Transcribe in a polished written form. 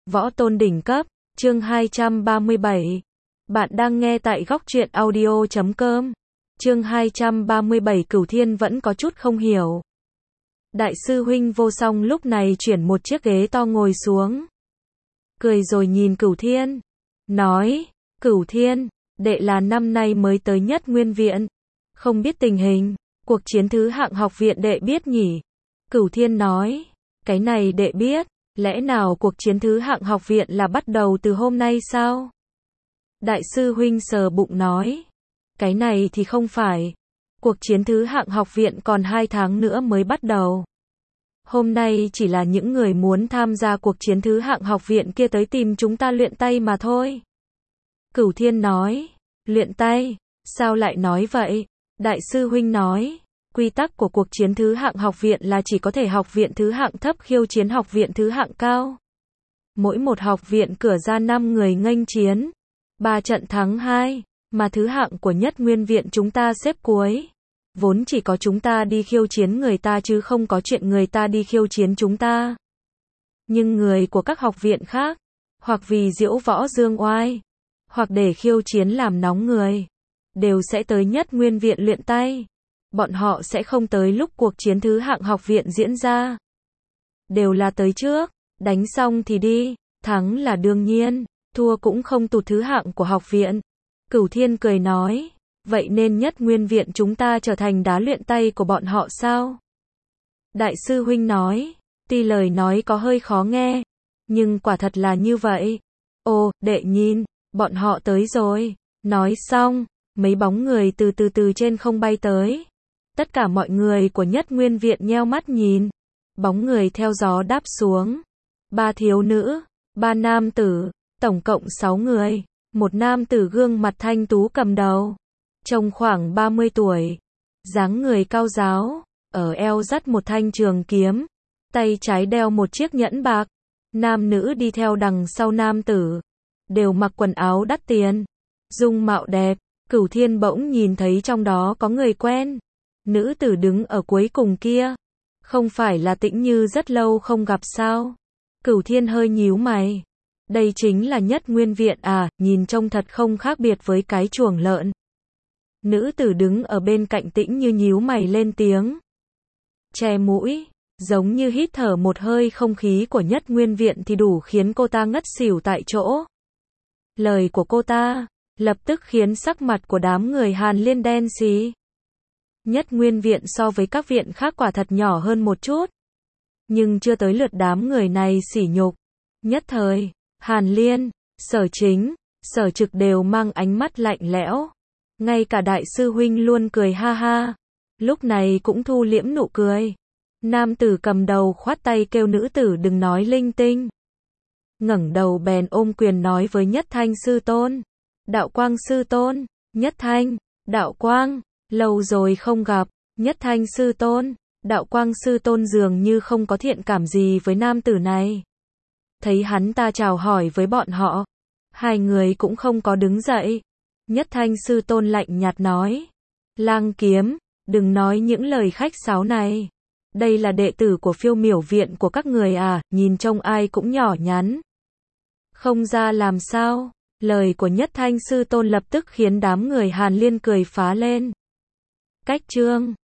Võ tôn đỉnh cấp, chương 237. Bạn đang nghe tại góc truyện audio.com. Chương 237 Cửu Thiên vẫn có chút không hiểu. Đại sư huynh Vô Song lúc này chuyển một chiếc ghế to ngồi xuống. Cười rồi nhìn Cửu Thiên. Nói, Cửu Thiên, đệ là năm nay mới tới Nhất Nguyên Viện. Không biết tình hình, cuộc chiến thứ hạng học viện đệ biết nhỉ? Cửu Thiên nói, cái này đệ biết. Lẽ nào cuộc chiến thứ hạng học viện là bắt đầu từ hôm nay sao? Đại sư huynh sờ bụng nói. Cái này thì không phải. Cuộc chiến thứ hạng học viện còn 2 tháng nữa mới bắt đầu. Hôm nay chỉ là những người muốn tham gia cuộc chiến thứ hạng học viện kia tới tìm chúng ta luyện tay mà thôi. Cửu Thiên nói. Luyện tay? Sao lại nói vậy? Đại sư huynh nói. Quy tắc của cuộc chiến thứ hạng học viện là chỉ có thể học viện thứ hạng thấp khiêu chiến học viện thứ hạng cao. Mỗi một học viện cử ra 5 người nghênh chiến. 3 trận thắng 2, mà thứ hạng của Nhất Nguyên Viện chúng ta xếp cuối. Vốn chỉ có chúng ta đi khiêu chiến người ta chứ không có chuyện người ta đi khiêu chiến chúng ta. Nhưng người của các học viện khác, hoặc vì diễu võ dương oai, hoặc để khiêu chiến làm nóng người, đều sẽ tới Nhất Nguyên Viện luyện tay. Bọn họ sẽ không tới lúc cuộc chiến thứ hạng học viện diễn ra. Đều là tới trước, đánh xong thì đi, thắng là đương nhiên, thua cũng không tụt thứ hạng của học viện. Cửu Thiên cười nói, vậy nên Nhất Nguyên Viện chúng ta trở thành đá luyện tay của bọn họ sao? Đại sư huynh nói, tuy lời nói có hơi khó nghe, nhưng quả thật là như vậy. Ồ, đệ nhìn, bọn họ tới rồi. Nói xong, mấy bóng người từ trên không bay tới. Tất cả mọi người của Nhất Nguyên Viện nheo mắt nhìn. Bóng người theo gió đáp xuống. 3 thiếu nữ, 3 nam tử, tổng cộng 6 người. Một nam tử gương mặt thanh tú cầm đầu. Trông khoảng 30 tuổi. Dáng người cao ráo. Ở eo dắt một thanh trường kiếm. Tay trái đeo một chiếc nhẫn bạc. Nam nữ đi theo đằng sau nam tử. Đều mặc quần áo đắt tiền. Dung mạo đẹp. Cửu Thiên bỗng nhìn thấy trong đó có người quen. Nữ tử đứng ở cuối cùng kia. Không phải là Tĩnh Như rất lâu không gặp sao? Cửu Thiên hơi nhíu mày. Đây chính là Nhất Nguyên Viện à, nhìn trông thật không khác biệt với cái chuồng lợn. Nữ tử đứng ở bên cạnh Tĩnh Như nhíu mày lên tiếng. Che mũi, giống như hít thở một hơi không khí của Nhất Nguyên Viện thì đủ khiến cô ta ngất xỉu tại chỗ. Lời của cô ta, lập tức khiến sắc mặt của đám người Hàn Liên đen xì. Nhất Nguyên Viện so với các viện khác quả thật nhỏ hơn một chút. Nhưng chưa tới lượt đám người này sỉ nhục. Nhất thời, Hàn Liên, Sở Chính, Sở Trực đều mang ánh mắt lạnh lẽo. Ngay cả đại sư huynh luôn cười ha ha. Lúc này cũng thu liễm nụ cười. Nam tử cầm đầu khoát tay kêu nữ tử đừng nói linh tinh. Ngẩng đầu bèn ôm quyền nói với Nhất Thanh sư tôn. Đạo Quang sư tôn, Nhất Thanh, Đạo Quang. Lâu rồi không gặp, Nhất Thanh sư tôn, Đạo Quang sư tôn dường như không có thiện cảm gì với nam tử này. Thấy hắn ta chào hỏi với bọn họ, hai người cũng không có đứng dậy. Nhất Thanh sư tôn lạnh nhạt nói, Lang Kiếm, đừng nói những lời khách sáo này. Đây là đệ tử của Phiêu Miểu Viện của các người à, nhìn trông ai cũng nhỏ nhắn. Không ra làm sao? Lời của Nhất Thanh sư tôn lập tức khiến đám người Hàn Liên cười phá lên. Cách chương